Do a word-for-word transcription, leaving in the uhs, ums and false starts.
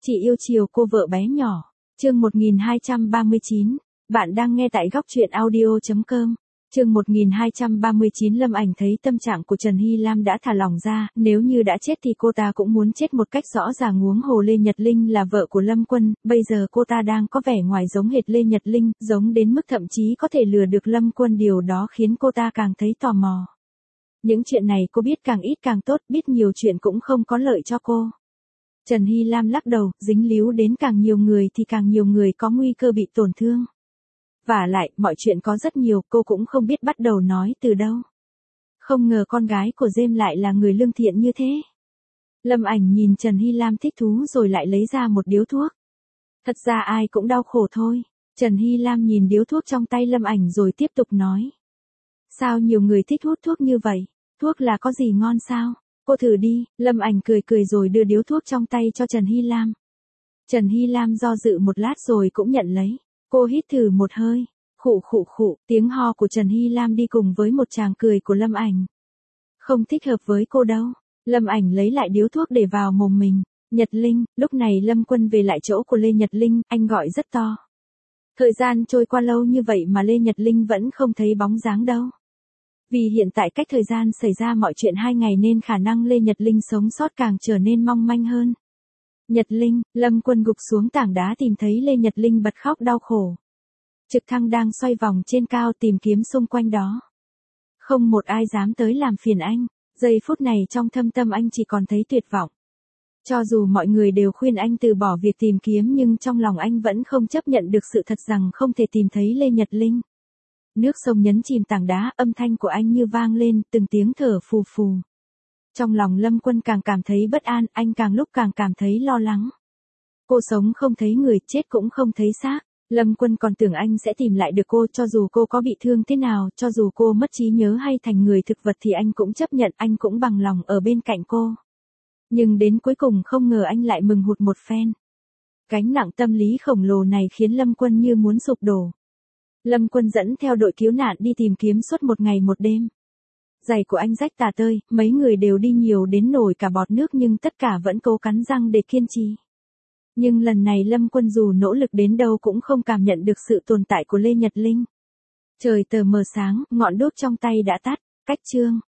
Chị yêu chiều cô vợ bé nhỏ. Chương một nghìn hai trăm ba mươi chín. Bạn đang nghe tại góc truyện audio chấm com. Chương một nghìn hai trăm ba mươi chín. Lâm Ảnh thấy tâm trạng của Trần Hy Lam đã thả lỏng ra, nếu như đã chết thì cô ta cũng muốn chết một cách rõ ràng. Huống hồ Lê Nhật Linh là vợ của Lâm Quân, bây giờ cô ta đang có vẻ ngoài giống hệt Lê Nhật Linh, giống đến mức thậm chí có thể lừa được Lâm Quân, điều đó khiến cô ta càng thấy tò mò. Những chuyện này cô biết càng ít càng tốt, biết nhiều chuyện cũng không có lợi cho cô. Trần Hy Lam lắc đầu, dính líu đến càng nhiều người thì càng nhiều người có nguy cơ bị tổn thương. Vả lại, mọi chuyện có rất nhiều, cô cũng không biết bắt đầu nói từ đâu. Không ngờ con gái của James lại là người lương thiện như thế. Lâm Ảnh nhìn Trần Hy Lam thích thú rồi lại lấy ra một điếu thuốc. Thật ra ai cũng đau khổ thôi. Trần Hy Lam nhìn điếu thuốc trong tay Lâm Ảnh rồi tiếp tục nói. Sao nhiều người thích hút thuốc như vậy? Thuốc là có gì ngon sao? Cô thử đi. Lâm Ảnh cười cười rồi đưa điếu thuốc trong tay cho Trần Hy Lam. Trần Hy Lam do dự một lát rồi cũng nhận lấy. Cô hít thử một hơi. Khụ khụ khụ, tiếng ho của Trần Hy Lam đi cùng với một tràng cười của Lâm Ảnh. Không thích hợp với cô đâu. Lâm Ảnh lấy lại điếu thuốc để vào mồm mình. Nhật Linh, lúc này Lâm Quân về lại chỗ của Lê Nhật Linh, anh gọi rất to. Thời gian trôi qua lâu như vậy mà Lê Nhật Linh vẫn không thấy bóng dáng đâu. Vì hiện tại cách thời gian xảy ra mọi chuyện hai ngày nên khả năng Lê Nhật Linh sống sót càng trở nên mong manh hơn. Nhật Linh, Lâm Quân gục xuống tảng đá tìm thấy Lê Nhật Linh bật khóc đau khổ. Trực thăng đang xoay vòng trên cao tìm kiếm xung quanh đó. Không một ai dám tới làm phiền anh. Giây phút này trong thâm tâm anh chỉ còn thấy tuyệt vọng. Cho dù mọi người đều khuyên anh từ bỏ việc tìm kiếm nhưng trong lòng anh vẫn không chấp nhận được sự thật rằng không thể tìm thấy Lê Nhật Linh. Nước sông nhấn chìm tảng đá, âm thanh của anh như vang lên, từng tiếng thở phù phù. Trong lòng Lâm Quân càng cảm thấy bất an, anh càng lúc càng cảm thấy lo lắng. Cô sống không thấy người, chết cũng không thấy xác. Lâm Quân còn tưởng anh sẽ tìm lại được cô, cho dù cô có bị thương thế nào, cho dù cô mất trí nhớ hay thành người thực vật thì anh cũng chấp nhận, anh cũng bằng lòng ở bên cạnh cô. Nhưng đến cuối cùng không ngờ anh lại mừng hụt một phen. Gánh nặng tâm lý khổng lồ này khiến Lâm Quân như muốn sụp đổ. Lâm Quân dẫn theo đội cứu nạn đi tìm kiếm suốt một ngày một đêm. Giày của anh rách tả tơi, mấy người đều đi nhiều đến nổi cả bọt nước nhưng tất cả vẫn cố cắn răng để kiên trì. Nhưng lần này Lâm Quân dù nỗ lực đến đâu cũng không cảm nhận được sự tồn tại của Lê Nhật Linh. Trời tờ mờ sáng, ngọn đốt trong tay đã tắt, cách chương.